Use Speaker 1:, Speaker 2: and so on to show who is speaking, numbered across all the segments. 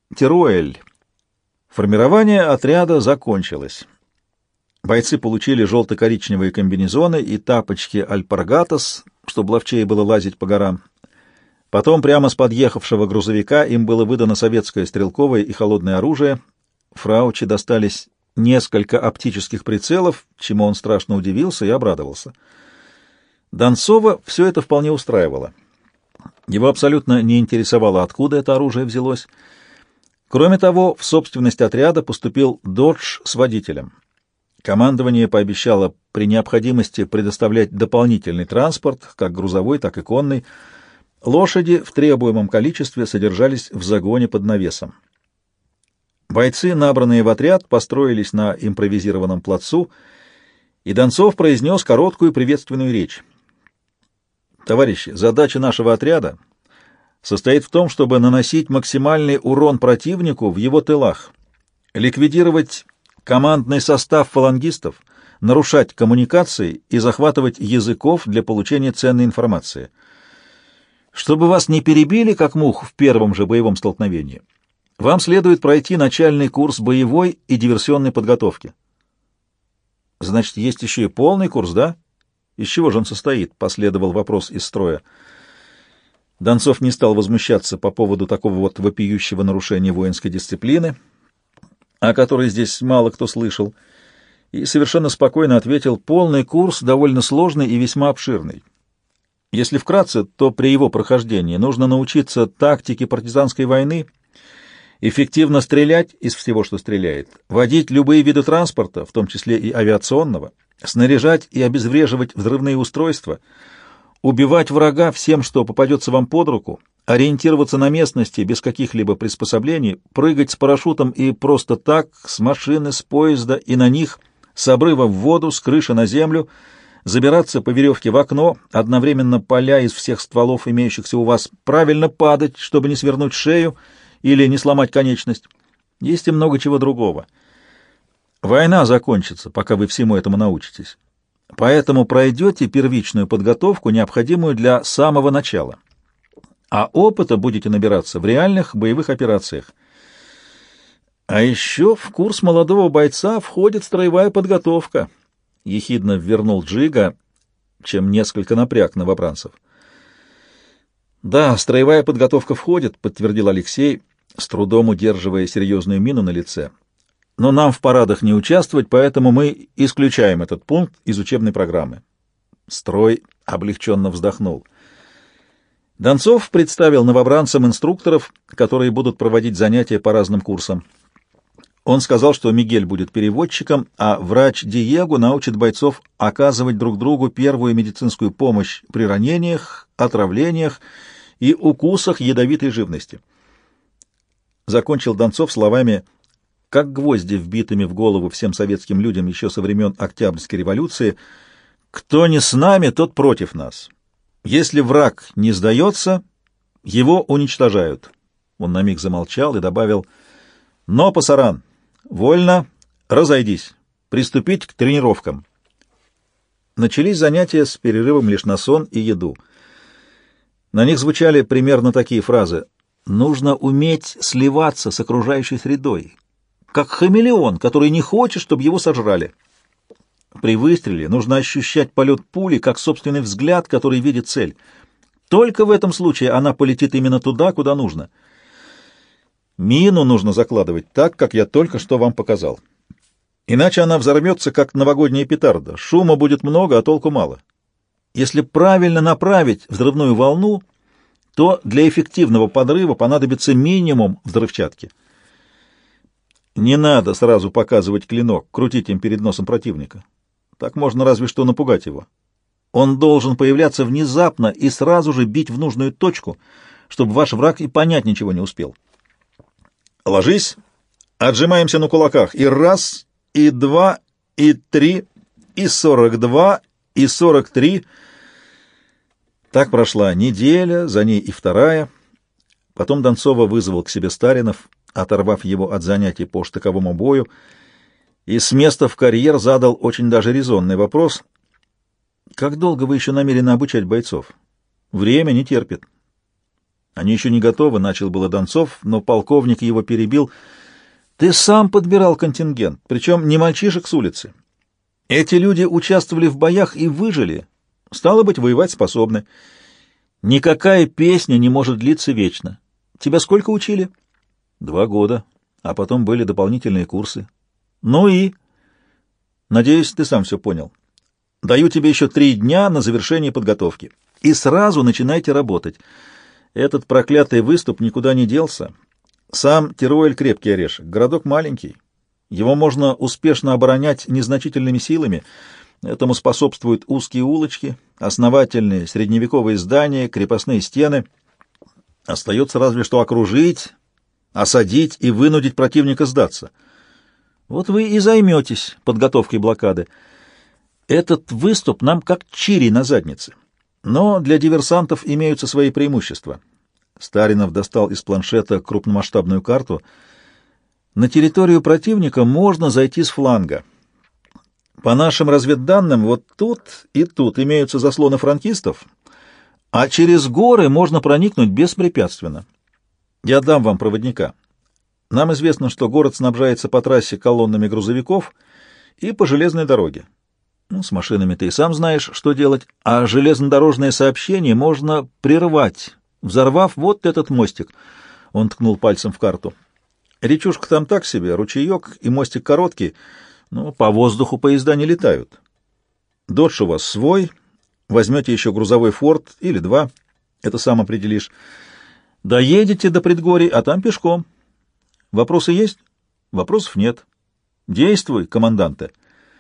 Speaker 1: Теруэль. Формирование отряда закончилось. Бойцы получили желто-коричневые комбинезоны и тапочки альпаргатос, чтобы ловчее было лазить по горам. Потом прямо с подъехавшего грузовика им было выдано советское стрелковое и холодное оружие. Фраучи достались несколько оптических прицелов, чему он страшно удивился и обрадовался. Донцова все это вполне устраивало. Его абсолютно не интересовало, откуда это оружие взялось. Кроме того, в собственность отряда поступил «Додж» с водителем. Командование пообещало при необходимости предоставлять дополнительный транспорт, как грузовой, так и конный. Лошади в требуемом количестве содержались в загоне под навесом. Бойцы, набранные в отряд, построились на импровизированном плацу, и Донцов произнес короткую приветственную речь. «Товарищи, задача нашего отряда состоит в том, чтобы наносить максимальный урон противнику в его тылах, ликвидировать командный состав фалангистов, нарушать коммуникации и захватывать языков для получения ценной информации. Чтобы вас не перебили, как мух, в первом же боевом столкновении, вам следует пройти начальный курс боевой и диверсионной подготовки». «Значит, есть еще и полный курс, да? Из чего же он состоит?» — последовал вопрос из строя. Донцов не стал возмущаться по поводу такого вот вопиющего нарушения воинской дисциплины, о которой здесь мало кто слышал, и совершенно спокойно ответил: полный курс довольно сложный и весьма обширный. Если вкратце, то при его прохождении нужно научиться тактике партизанской войны, эффективно стрелять из всего, что стреляет, водить любые виды транспорта, в том числе и авиационного, снаряжать и обезвреживать взрывные устройства, убивать врага всем, что попадется вам под руку, ориентироваться на местности без каких-либо приспособлений, прыгать с парашютом и просто так, с машины, с поезда и на них, с обрыва в воду, с крыши на землю, забираться по веревке в окно, одновременно паля из всех стволов, имеющихся у вас, правильно падать, чтобы не свернуть шею или не сломать конечность. Есть и много чего другого. Война закончится, пока вы всему этому научитесь. Поэтому пройдете первичную подготовку, необходимую для самого начала. А опыта будете набираться в реальных боевых операциях. А еще в курс молодого бойца входит строевая подготовка, — ехидно ввернул Джига, чем несколько напряг новобранцев. «Да, строевая подготовка входит», — подтвердил Алексей, с трудом удерживая серьезную мину на лице. «Но нам в парадах не участвовать, поэтому мы исключаем этот пункт из учебной программы». Строй облегченно вздохнул. Донцов представил новобранцам инструкторов, которые будут проводить занятия по разным курсам. Он сказал, что Мигель будет переводчиком, а врач Диего научит бойцов оказывать друг другу первую медицинскую помощь при ранениях, отравлениях и укусах ядовитой живности. Закончил Донцов словами: как гвозди, вбитыми в голову всем советским людям еще со времен Октябрьской революции: кто не с нами, тот против нас. Если враг не сдается, его уничтожают. Он на миг замолчал и добавил: но, пасаран, вольно, разойдись, приступить к тренировкам. Начались занятия с перерывом лишь на сон и еду. На них звучали примерно такие фразы: нужно уметь сливаться с окружающей средой, как хамелеон, который не хочет, чтобы его сожрали. При выстреле нужно ощущать полет пули, как собственный взгляд, который видит цель. Только в этом случае она полетит именно туда, куда нужно. Мину нужно закладывать так, как я только что вам показал. Иначе она взорвется, как новогодняя петарда. Шума будет много, а толку мало. Если правильно направить взрывную волну, то для эффективного подрыва понадобится минимум взрывчатки. Не надо сразу показывать клинок, крутить им перед носом противника. Так можно разве что напугать его. Он должен появляться внезапно и сразу же бить в нужную точку, чтобы ваш враг и понять ничего не успел. Ложись, отжимаемся на кулаках. И раз, и два, и три, и 42, и 43. Так прошла неделя, за ней и вторая. Потом Донцова вызвал к себе Старинов, оторвав его от занятий по штыковому бою, и с места в карьер задал очень даже резонный вопрос: как долго вы еще намерены обучать бойцов? Время не терпит. Они еще не готовы, начал было Донцов, но полковник его перебил. Ты сам подбирал контингент, причем не мальчишек с улицы. Эти люди участвовали в боях и выжили. Стало быть, воевать способны. Никакая песня не может длиться вечно. Тебя сколько учили? 2 года. А потом были дополнительные курсы. Ну и? Надеюсь, ты сам все понял. Даю тебе еще 3 дня на завершение подготовки. И сразу начинайте работать. Этот проклятый выступ никуда не делся. Сам Теруэль крепкий орешек. Городок маленький. Его можно успешно оборонять незначительными силами. Этому способствуют узкие улочки, основательные средневековые здания, крепостные стены. Остается разве что окружить, осадить и вынудить противника сдаться. Вот вы и займетесь подготовкой блокады. Этот выступ нам как чирий на заднице. Но для диверсантов имеются свои преимущества. Старинов достал из планшета крупномасштабную карту. На территорию противника можно зайти с фланга. По нашим разведданным, вот тут и тут имеются заслоны франкистов, а через горы можно проникнуть беспрепятственно. Я дам вам проводника. Нам известно, что город снабжается по трассе колоннами грузовиков и по железной дороге. Ну, с машинами ты и сам знаешь, что делать, а железнодорожное сообщение можно прервать, взорвав вот этот мостик. Он ткнул пальцем в карту. Речушка там так себе, ручеек и мостик короткий, но по воздуху поезда не летают. Додж у вас свой, возьмете еще грузовой форт или 2, это сам определишь. Доедете до предгорий, а там пешком. Вопросы есть? Вопросов нет. Действуй, команданте.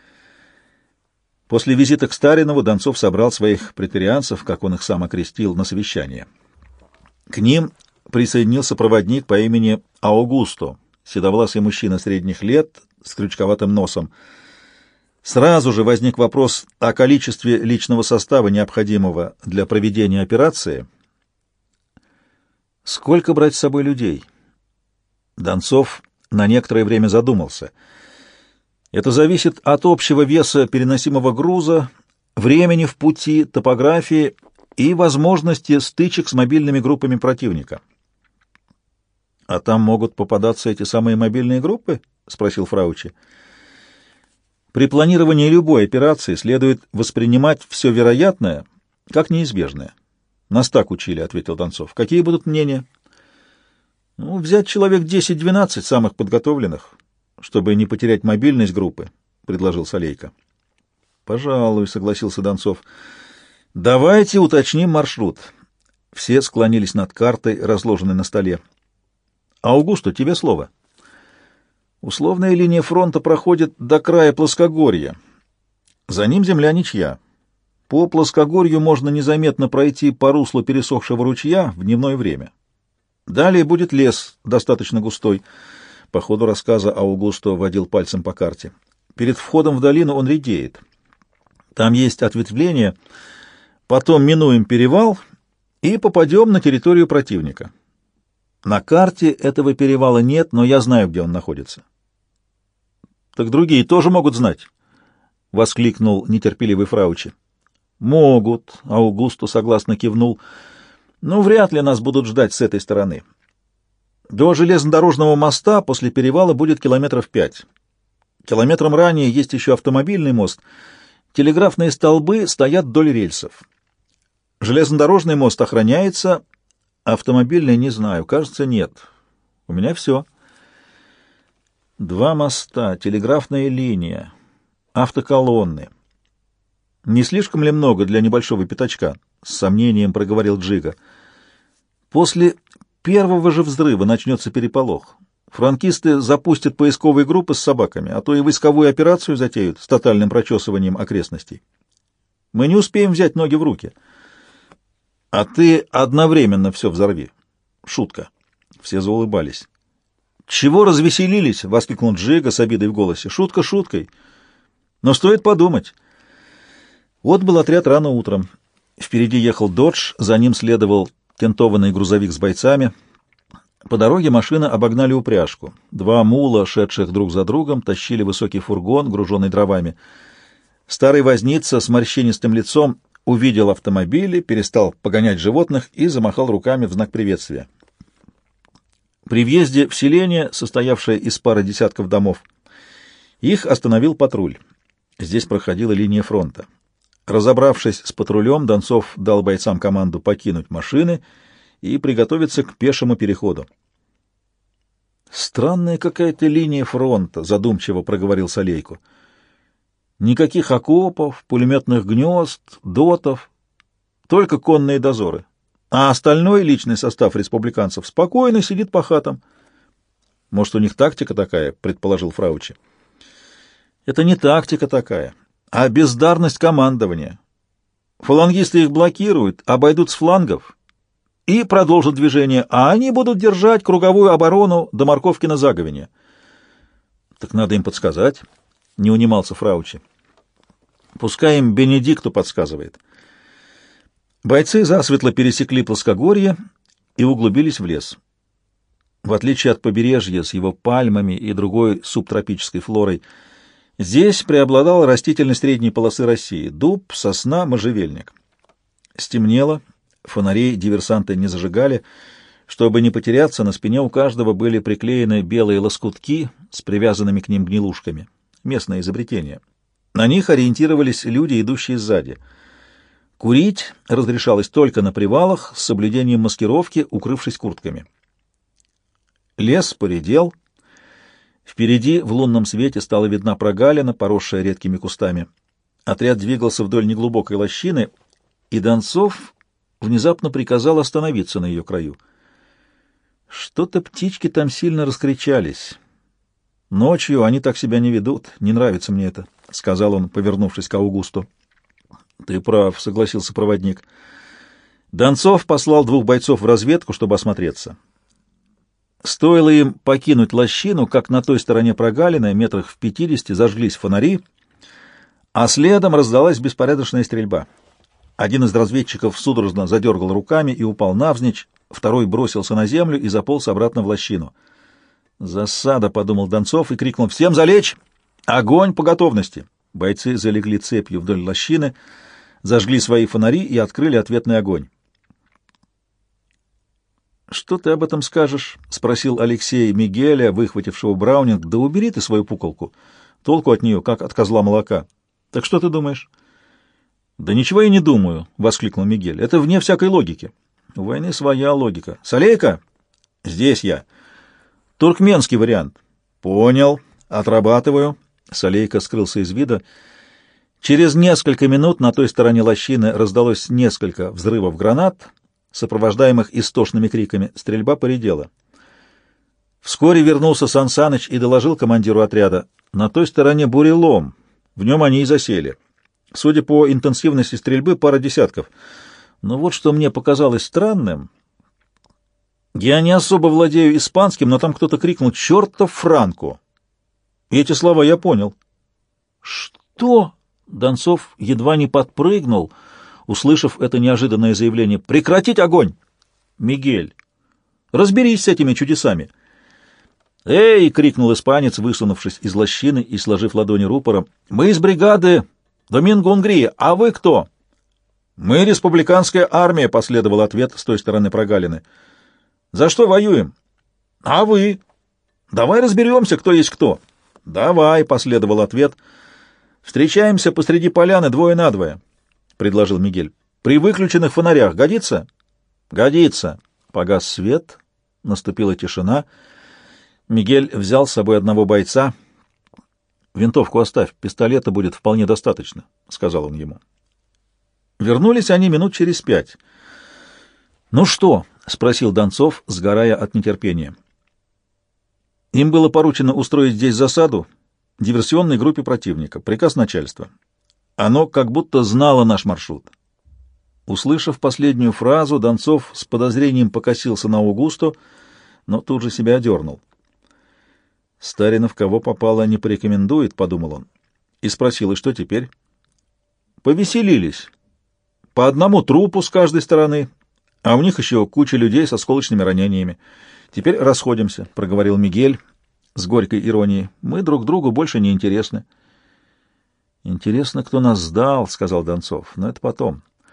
Speaker 1: После визита к Старинову Донцов собрал своих претерианцев, как он их сам окрестил, на совещание. К ним присоединился проводник по имени Аугусто, седовласый мужчина средних лет с крючковатым носом. Сразу же возник вопрос о количестве личного состава, необходимого для проведения операции. Сколько брать с собой людей? Донцов на некоторое время задумался. Это зависит от общего веса переносимого груза, времени в пути, топографии и возможности стычек с мобильными группами противника. «А там могут попадаться эти самые мобильные группы?» — спросил Фраучи. «При планировании любой операции следует воспринимать все вероятное как неизбежное». «Нас так учили», — ответил Донцов. «Какие будут мнения?» «Ну, взять человек 10-12 самых подготовленных, чтобы не потерять мобильность группы», — предложил Солейко. «Пожалуй», — согласился Донцов. «Давайте уточним маршрут». Все склонились над картой, разложенной на столе. «Аугусто, тебе слово». Условная линия фронта проходит до края плоскогорья. За ним земля ничья. По плоскогорью можно незаметно пройти по руслу пересохшего ручья в дневное время. Далее будет лес, достаточно густой. По ходу рассказа Аугусто водил пальцем по карте. Перед входом в долину он редеет. Там есть ответвление. Потом минуем перевал и попадем на территорию противника. На карте этого перевала нет, но я знаю, где он находится. — Так другие тоже могут знать? — воскликнул нетерпеливый Фраучи. — Могут, — Аугусто согласно кивнул. — Но вряд ли нас будут ждать с этой стороны. До железнодорожного моста после перевала будет 5 километров. Километром ранее есть еще автомобильный мост. Телеграфные столбы стоят вдоль рельсов. Железнодорожный мост охраняется, автомобильный не знаю, кажется, нет. У меня все. 2 моста, телеграфная линия, автоколонны. Не слишком ли много для небольшого пятачка? С сомнением проговорил Джига. После первого же взрыва начнется переполох. Франкисты запустят поисковые группы с собаками, а то и войсковую операцию затеют с тотальным прочесыванием окрестностей. Мы не успеем взять ноги в руки. А ты одновременно все взорви. Шутка. Все заулыбались. «Чего развеселились?» — воскликнул Джига с обидой в голосе. «Шутка шуткой. Но стоит подумать». Вот был отряд рано утром. Впереди ехал «Додж», за ним следовал тентованный грузовик с бойцами. По дороге машины обогнали упряжку. 2 мула, шедших друг за другом, тащили высокий фургон, груженный дровами. Старый возница с морщинистым лицом увидел автомобили, перестал погонять животных и замахал руками в знак приветствия. При въезде в селение, состоявшее из пары десятков домов, их остановил патруль. Здесь проходила линия фронта. Разобравшись с патрулем, Донцов дал бойцам команду покинуть машины и приготовиться к пешему переходу. «Странная какая-то линия фронта», — задумчиво проговорил Солейко. «Никаких окопов, пулеметных гнезд, дотов, только конные дозоры. А остальной личный состав республиканцев спокойно сидит по хатам». «Может, у них тактика такая?» — предположил Фраучи. «Это не тактика такая, а бездарность командования. Фалангисты их блокируют, обойдут с флангов и продолжат движение, а они будут держать круговую оборону до морковки на заговине». «Так надо им подсказать», — не унимался Фраучи. «Пускай им Бенедикту подсказывает». Бойцы засветло пересекли плоскогорье и углубились в лес. В отличие от побережья с его пальмами и другой субтропической флорой, здесь преобладала растительность средней полосы России — дуб, сосна, можжевельник. Стемнело, фонарей диверсанты не зажигали. Чтобы не потеряться, на спине у каждого были приклеены белые лоскутки с привязанными к ним гнилушками. Местное изобретение. На них ориентировались люди, идущие сзади. Курить разрешалось только на привалах с соблюдением маскировки, укрывшись куртками. Лес поредел. Впереди в лунном свете стала видна прогалина, поросшая редкими кустами. Отряд двигался вдоль неглубокой лощины, и Донцов внезапно приказал остановиться на ее краю. Что-то птички там сильно раскричались. Ночью они так себя не ведут, не нравится мне это, — сказал он, повернувшись к Аугусту. — Ты прав, — согласился проводник. Донцов послал 2 бойцов в разведку, чтобы осмотреться. Стоило им покинуть лощину, как на той стороне прогалины, метрах в 50, зажглись фонари, а следом раздалась беспорядочная стрельба. Один из разведчиков судорожно задергал руками и упал навзничь, второй бросился на землю и заполз обратно в лощину. «Засада», — подумал Донцов и крикнул: «Всем залечь! Огонь по готовности!» Бойцы залегли цепью вдоль лощины, зажгли свои фонари и открыли ответный огонь. «Что ты об этом скажешь?» — спросил Алексей Мигеля, выхватившего браунинг. «Да убери ты свою пуколку. Толку от нее, как от козла молока. Так что ты думаешь?» «Да ничего я не думаю», — воскликнул Мигель. «Это вне всякой логики. У войны своя логика. Солейка?» «Здесь я». «Туркменский вариант». «Понял. Отрабатываю». Солейка скрылся из вида. Через несколько минут на той стороне лощины раздалось несколько взрывов гранат, сопровождаемых истошными криками. Стрельба поредела. Вскоре вернулся Сан Саныч и доложил командиру отряда: на той стороне бурелом, в нем они и засели. Судя по интенсивности стрельбы, пара десятков. Но вот что мне показалось странным. Я не особо владею испанским, но там кто-то крикнул: «Чертов Франко!» И эти слова я понял. «Что?» Донцов едва не подпрыгнул, услышав это неожиданное заявление. «Прекратить огонь!» «Мигель, разберись с этими чудесами!» «Эй!» — крикнул испанец, высунувшись из лощины и сложив ладони рупором. «Мы из бригады Доминго Унгрия, а вы кто?» «Мы республиканская армия», — последовал ответ с той стороны прогалины. «За что воюем?» «А вы?» «Давай разберемся, кто есть кто». «Давай», — последовал ответ. «Встречаемся посреди поляны 2 на 2, — предложил Мигель. «При выключенных фонарях. Годится?» «Годится». Погас свет, наступила тишина. Мигель взял с собой одного бойца. «Винтовку оставь, пистолета будет вполне достаточно», — сказал он ему. Вернулись они минут через 5. «Ну что?» — спросил Донцов, сгорая от нетерпения. Им было поручено устроить здесь засаду диверсионной группе противника. Приказ начальства. Оно как будто знало наш маршрут. Услышав последнюю фразу, Донцов с подозрением покосился на Аугусту, но тут же себя одернул. «Старинов кого попало не порекомендует», — подумал он, и спросил: «И что теперь?» «Повеселились. По одному трупу с каждой стороны, а у них еще куча людей со осколочными ранениями. Теперь расходимся», — проговорил Мигель с горькой иронией. «Мы друг другу больше не интересны». «Интересно, кто нас сдал», — сказал Донцов, — «но это потом.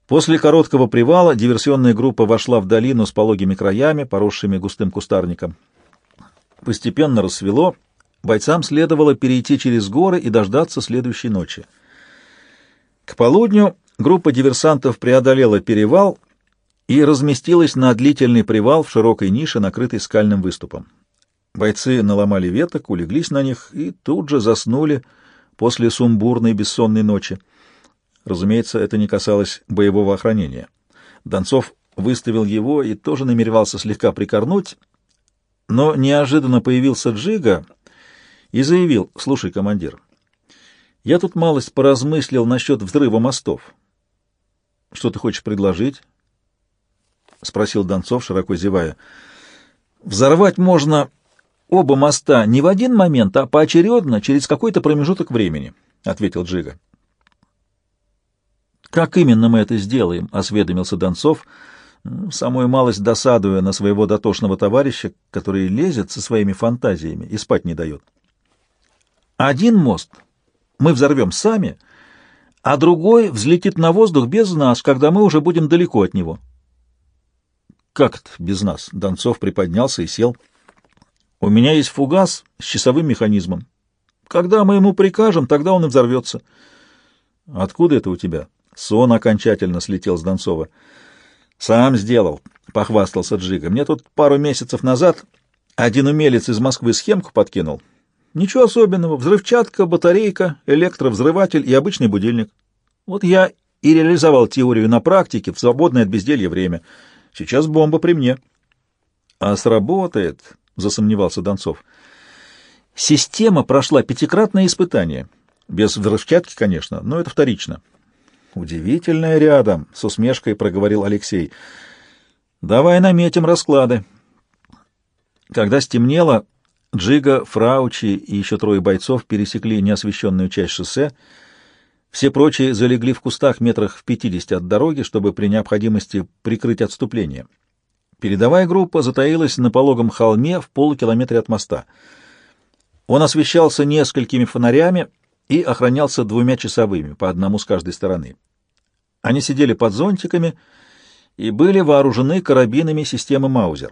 Speaker 1: После короткого привала диверсионная группа вошла в долину с пологими краями, поросшими густым кустарником. Постепенно рассвело, бойцам следовало перейти через горы и дождаться следующей ночи. К полудню группа диверсантов преодолела перевал и разместилась на длительный привал в широкой нише, накрытой скальным выступом. Бойцы наломали веток, улеглись на них и тут же заснули после сумбурной бессонной ночи. Разумеется, это не касалось боевого охранения. Донцов выставил его и тоже намеревался слегка прикорнуть, но неожиданно появился Джига и заявил: «Слушай, командир, я тут малость поразмыслил насчет взрыва мостов». «Что ты хочешь предложить?» — спросил Донцов, широко зевая. «Взорвать можно оба моста не в один момент, а поочередно, через какой-то промежуток времени», — ответил Джига. «Как именно мы это сделаем?» — осведомился Донцов, самую малость досадуя на своего дотошного товарища, который лезет со своими фантазиями и спать не дает. «Один мост мы взорвем сами, а другой взлетит на воздух без нас, когда мы уже будем далеко от него». «Как это без нас?» — Донцов приподнялся и сел. «У меня есть фугас с часовым механизмом. Когда мы ему прикажем, тогда он и взорвется». «Откуда это у тебя?» Сон окончательно слетел с Донцова. «Сам сделал», — похвастался Джига. «Мне тут пару месяцев назад один умелец из Москвы схемку подкинул. Ничего особенного. Взрывчатка, батарейка, электровзрыватель и обычный будильник. Вот я и реализовал теорию на практике в свободное от безделья время. Сейчас бомба при мне». «А сработает?» — засомневался Донцов. «Система прошла 5-кратное испытание. Без взрывчатки, конечно, но это вторично». «Удивительное рядом», — с усмешкой проговорил Алексей. «Давай наметим расклады». Когда стемнело, Джига, Фраучи и еще 3 бойцов пересекли неосвещенную часть шоссе. Все прочие залегли в кустах метрах в 50 от дороги, чтобы при необходимости прикрыть отступление. Передовая группа затаилась на пологом холме в полукилометре от моста. Он освещался несколькими фонарями и охранялся 2 часовыми, по одному с каждой стороны. Они сидели под зонтиками и были вооружены карабинами системы Маузер.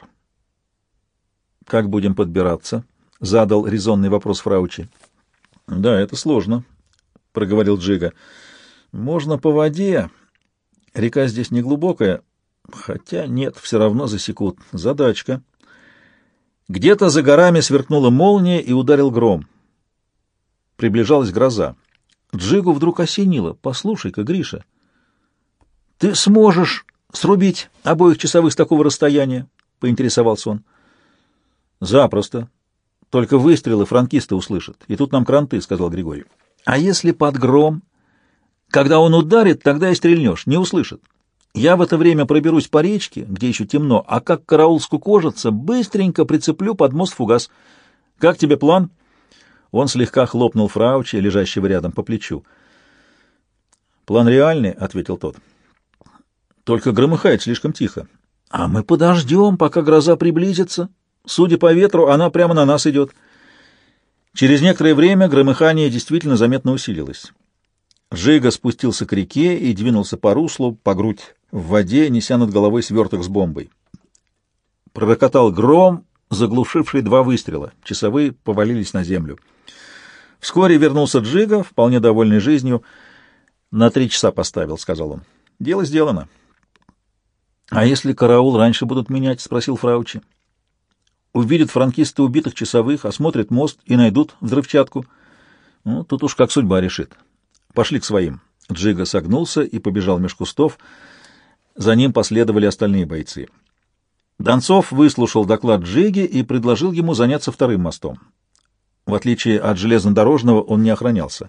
Speaker 1: «Как будем подбираться?» — задал резонный вопрос Фраучи. «Да, это сложно», — проговорил Джига. «Можно по воде. Река здесь не глубокая, хотя нет, все равно засекут. Задачка». Где-то за горами сверкнула молния и ударил гром. Приближалась гроза. Джигу вдруг осенило. «Послушай-ка, Гриша, ты сможешь срубить обоих часовых с такого расстояния?» — поинтересовался он. «Запросто. Только выстрелы франкисты услышат. И тут нам кранты», — сказал Григорий. «А если под гром? Когда он ударит, тогда и стрельнешь. Не услышат. Я в это время проберусь по речке, где еще темно, а как караул скукожится, быстренько прицеплю под мост фугас. Как тебе план?» Он слегка хлопнул Фраучи, лежащего рядом, по плечу. «План реальный», — ответил тот. «Только громыхает слишком тихо. А мы подождем, пока гроза приблизится. Судя по ветру, она прямо на нас идет». Через некоторое время громыхание действительно заметно усилилось. Жига спустился к реке и двинулся по руслу, по грудь в воде, неся над головой сверток с бомбой. Пророкотал гром, заглушивший 2 выстрела. Часовые повалились на землю. Вскоре вернулся Джига, вполне довольный жизнью. «На 3 часа поставил», — сказал он. «Дело сделано». «А если караул раньше будут менять?» — спросил Фраучи. «Увидят франкисты убитых часовых, осмотрят мост и найдут взрывчатку. Ну, тут уж как судьба решит. Пошли к своим». Джига согнулся и побежал меж кустов. За ним последовали остальные бойцы. Донцов выслушал доклад Джиги и предложил ему заняться 2-м мостом. В отличие от железнодорожного, он не охранялся.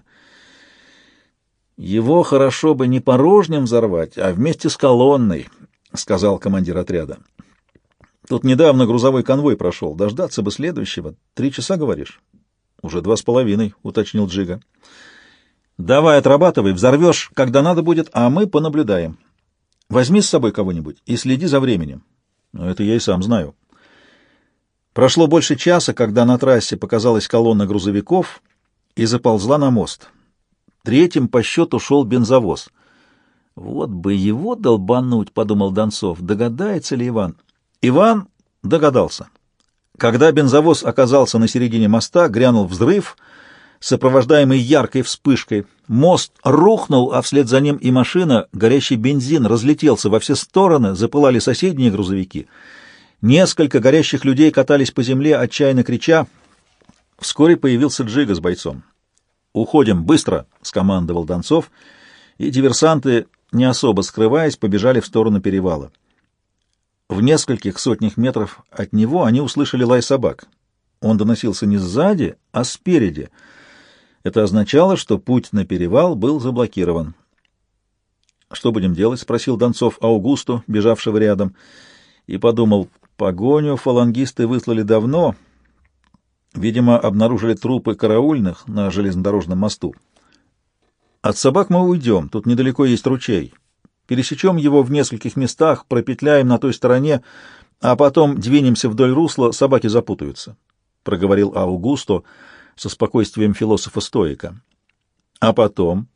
Speaker 1: «Его хорошо бы не порожнем взорвать, а вместе с колонной», — сказал командир отряда. «Тут недавно грузовой конвой прошел. Дождаться бы следующего. 3 часа, говоришь?» «Уже 2,5, — уточнил Джига. «Давай отрабатывай, взорвешь, когда надо будет, а мы понаблюдаем. Возьми с собой кого-нибудь и следи за временем». «Это я и сам знаю». Прошло больше часа, когда на трассе показалась колонна грузовиков и заползла на мост. 3-м по счету шел бензовоз. Вот бы его долбануть, — подумал Донцов. Догадается ли Иван? Иван догадался. Когда бензовоз оказался на середине моста, грянул взрыв, сопровождаемый яркой вспышкой. Мост рухнул, а вслед за ним и машина. Горящий бензин разлетелся во все стороны, запылали соседние грузовики. Несколько горящих людей катались по земле, отчаянно крича. Вскоре появился Джига с бойцом. «Уходим, быстро!» — скомандовал Донцов, и диверсанты, не особо скрываясь, побежали в сторону перевала. В нескольких сотнях метров от него они услышали лай собак. Он доносился не сзади, а спереди. Это означало, что путь на перевал был заблокирован. «Что будем делать?» — спросил Донцов Аугусту, бежавшего рядом, и подумал, погоню фалангисты выслали давно. Видимо, обнаружили трупы караульных на железнодорожном мосту. От собак мы уйдем, тут недалеко есть ручей. Пересечем его в нескольких местах, пропетляем на той стороне, а потом двинемся вдоль русла, собаки запутаются, — проговорил Аугусто со спокойствием философа-стоика. А потом,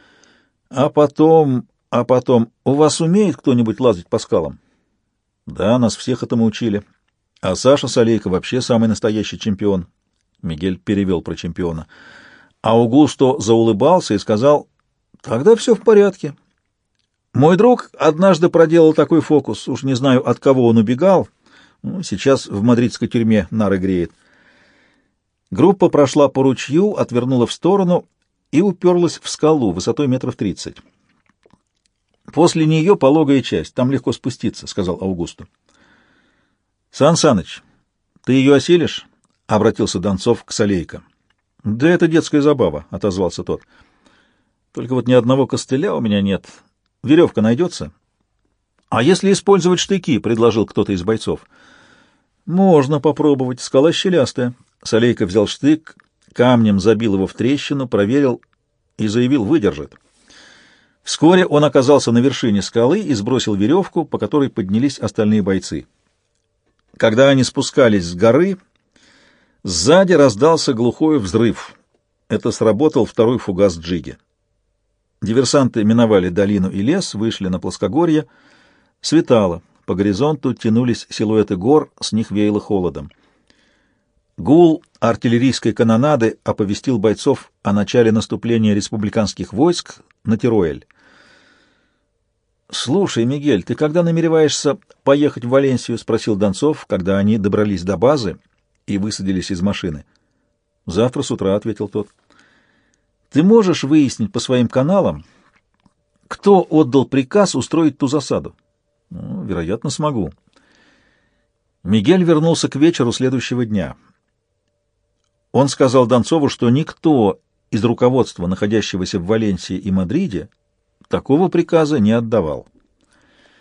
Speaker 1: у вас умеет кто-нибудь лазать по скалам? Да, нас всех этому учили. А Саша Солейко вообще самый настоящий чемпион. Мигель перевел про чемпиона. Аугусто заулыбался и сказал: тогда все в порядке. Мой друг однажды проделал такой фокус, уж не знаю, от кого он убегал. Сейчас в мадридской тюрьме нары греет. Группа прошла по ручью, отвернула в сторону и уперлась в скалу высотой 30 метров. После нее пологая часть, там легко спуститься, — сказал Аугусто. Сан Саныч, ты ее осилишь? — обратился Донцов к Солейко. — Да это детская забава, — отозвался тот. — Только вот ни одного костыля у меня нет. Веревка найдется? — А если использовать штыки? — предложил кто-то из бойцов. — Можно попробовать. Скала щелястая. Солейко взял штык, камнем забил его в трещину, проверил и заявил: выдержит. Вскоре он оказался на вершине скалы и сбросил веревку, по которой поднялись остальные бойцы. Когда они спускались с горы, сзади раздался глухой взрыв. Это сработал второй фугас Джиги. Диверсанты миновали долину и лес, вышли на плоскогорье. Светало. По горизонту тянулись силуэты гор, с них веяло холодом. Гул артиллерийской канонады оповестил бойцов о начале наступления республиканских войск на Теруэль. «Слушай, Мигель, ты когда намереваешься поехать в Валенсию?» — спросил Донцов, когда они добрались до базы и высадились из машины. «Завтра с утра», — ответил тот. «Ты можешь выяснить по своим каналам, кто отдал приказ устроить ту засаду?» «Вероятно, смогу». Мигель вернулся к вечеру следующего дня. Он сказал Донцову, что никто из руководства, находящегося в Валенсии и Мадриде, такого приказа не отдавал.